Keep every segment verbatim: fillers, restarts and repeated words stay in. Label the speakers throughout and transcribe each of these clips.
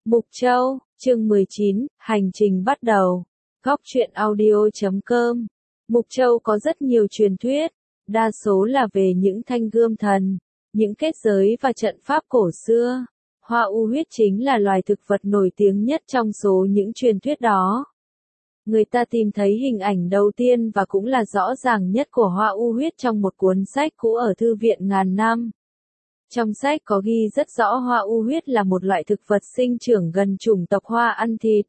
Speaker 1: Mục Châu, chương mười chín, hành trình bắt đầu. Góc truyện audio chấm com. Mục Châu có rất nhiều truyền thuyết, đa số là về những thanh gươm thần, những kết giới và trận pháp cổ xưa. Hoa u huyết chính là loài thực vật nổi tiếng nhất trong số những truyền thuyết đó. Người ta tìm thấy hình ảnh đầu tiên và cũng là rõ ràng nhất của hoa u huyết trong một cuốn sách cũ ở thư viện ngàn năm. Trong sách có ghi rất rõ hoa u huyết là một loại thực vật sinh trưởng gần chủng tộc hoa ăn thịt.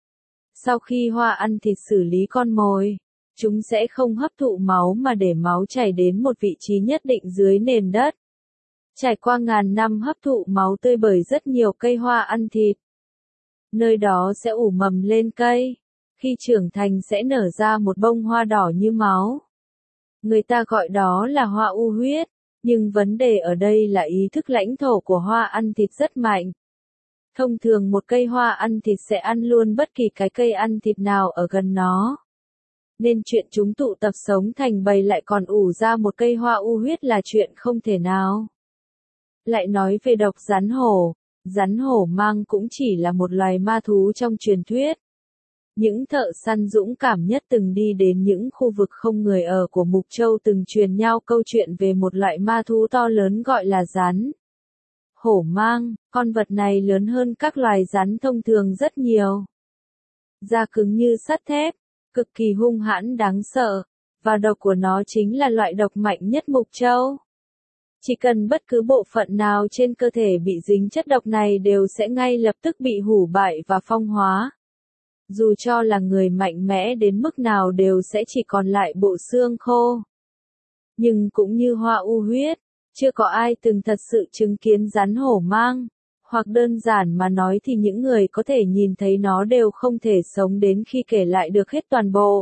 Speaker 1: Sau khi hoa ăn thịt xử lý con mồi, chúng sẽ không hấp thụ máu mà để máu chảy đến một vị trí nhất định dưới nền đất. Trải qua ngàn năm hấp thụ máu tươi bởi rất nhiều cây hoa ăn thịt. Nơi đó sẽ ủ mầm lên cây, khi trưởng thành sẽ nở ra một bông hoa đỏ như máu. Người ta gọi đó là hoa u huyết. Nhưng vấn đề ở đây là ý thức lãnh thổ của hoa ăn thịt rất mạnh. Thông thường một cây hoa ăn thịt sẽ ăn luôn bất kỳ cái cây ăn thịt nào ở gần nó. Nên chuyện chúng tụ tập sống thành bầy lại còn ủ ra một cây hoa u huyết là chuyện không thể nào. Lại nói về độc rắn hổ, rắn hổ mang cũng chỉ là một loài ma thú trong truyền thuyết. Những thợ săn dũng cảm nhất từng đi đến những khu vực không người ở của Mục Châu từng truyền nhau câu chuyện về một loại ma thú to lớn gọi là rắn hổ mang. Con vật này lớn hơn các loài rắn thông thường rất nhiều. Da cứng như sắt thép, cực kỳ hung hãn đáng sợ, và độc của nó chính là loại độc mạnh nhất Mục Châu. Chỉ cần bất cứ bộ phận nào trên cơ thể bị dính chất độc này đều sẽ ngay lập tức bị hủ bại và phong hóa. Dù cho là người mạnh mẽ đến mức nào đều sẽ chỉ còn lại bộ xương khô. Nhưng cũng như hoa u huyết, chưa có ai từng thật sự chứng kiến rắn hổ mang, hoặc đơn giản mà nói thì những người có thể nhìn thấy nó đều không thể sống đến khi kể lại được hết toàn bộ.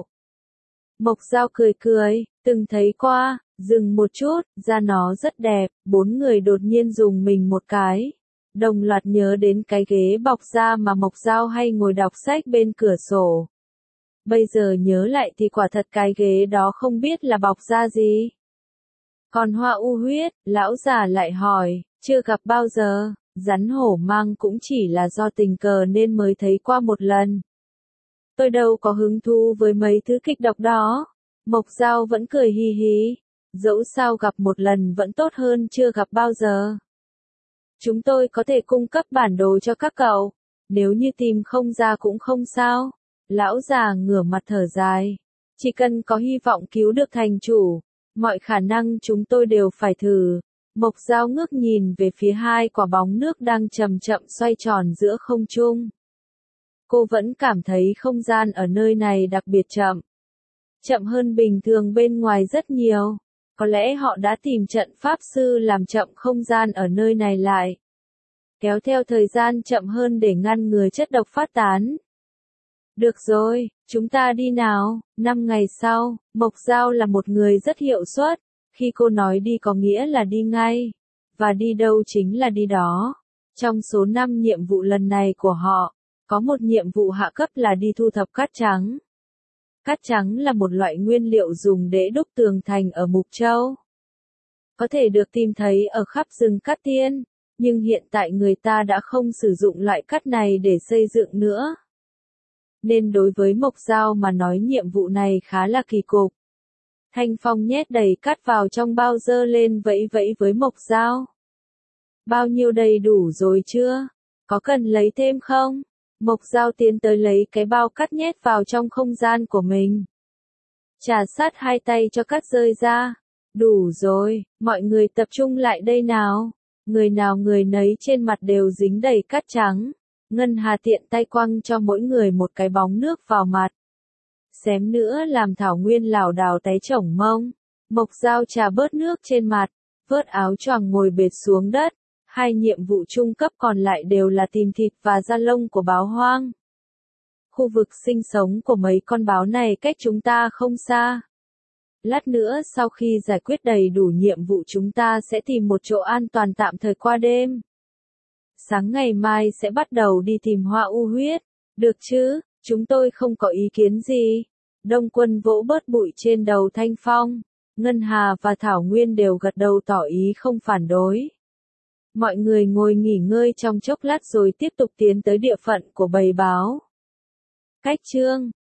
Speaker 1: Mộc Dao cười cười, từng thấy qua, dừng một chút, da nó rất đẹp, bốn người đột nhiên dùng mình một cái. Đồng loạt nhớ đến cái ghế bọc da mà Mộc Dao hay ngồi đọc sách bên cửa sổ. Bây giờ nhớ lại thì quả thật cái ghế đó không biết là bọc da gì. Còn hoa u huyết, lão già lại hỏi, chưa gặp bao giờ, rắn hổ mang cũng chỉ là do tình cờ nên mới thấy qua một lần. Tôi đâu có hứng thú với mấy thứ kịch độc đó. Mộc Dao vẫn cười hi hi, dẫu sao gặp một lần vẫn tốt hơn chưa gặp bao giờ. Chúng tôi có thể cung cấp bản đồ cho các cậu, nếu như tìm không ra cũng không sao. Lão già ngửa mặt thở dài. Chỉ cần có hy vọng cứu được thành chủ, mọi khả năng chúng tôi đều phải thử. Mộc Dao ngước nhìn về phía hai quả bóng nước đang chậm chậm xoay tròn giữa không trung. Cô vẫn cảm thấy không gian ở nơi này đặc biệt chậm. Chậm hơn bình thường bên ngoài rất nhiều. Có lẽ họ đã tìm trận pháp sư làm chậm không gian ở nơi này lại. Kéo theo thời gian chậm hơn để ngăn ngừa chất độc phát tán. Được rồi, chúng ta đi nào. Năm ngày sau, Mộc Dao là một người rất hiệu suất. Khi cô nói đi có nghĩa là đi ngay. Và đi đâu chính là đi đó. Trong số năm nhiệm vụ lần này của họ, có một nhiệm vụ hạ cấp là đi thu thập cát trắng. Cát trắng là một loại nguyên liệu dùng để đúc tường thành ở Mục Châu. Có thể được tìm thấy ở khắp rừng cát tiên, nhưng hiện tại người ta đã không sử dụng loại cát này để xây dựng nữa. Nên đối với Mộc Dao mà nói nhiệm vụ này khá là kỳ cục. Thanh Phong nhét đầy cát vào trong bao dơ lên vẫy vẫy với Mộc Dao. Bao nhiêu đầy đủ rồi chưa? Có cần lấy thêm không? Mộc Dao tiến tới lấy cái bao cát nhét vào trong không gian của mình. Trà sát hai tay cho cát rơi ra. Đủ rồi, mọi người tập trung lại đây nào. Người nào người nấy trên mặt đều dính đầy cát trắng. Ngân Hà tiện tay quăng cho mỗi người một cái bóng nước vào mặt. Xém nữa làm Thảo Nguyên lảo đảo té chổng mông. Mộc Dao trà bớt nước trên mặt, vớt áo choàng ngồi bệt xuống đất. Hai nhiệm vụ trung cấp còn lại đều là tìm thịt và da lông của báo hoang. Khu vực sinh sống của mấy con báo này cách chúng ta không xa. Lát nữa sau khi giải quyết đầy đủ nhiệm vụ chúng ta sẽ tìm một chỗ an toàn tạm thời qua đêm. Sáng ngày mai sẽ bắt đầu đi tìm hoa u huyết. Được chứ, chúng tôi không có ý kiến gì. Đông Quân vỗ bớt bụi trên đầu Thanh Phong. Ngân Hà và Thảo Nguyên đều gật đầu tỏ ý không phản đối. Mọi người ngồi nghỉ ngơi trong chốc lát rồi tiếp tục tiến tới địa phận của bầy báo. Cách chương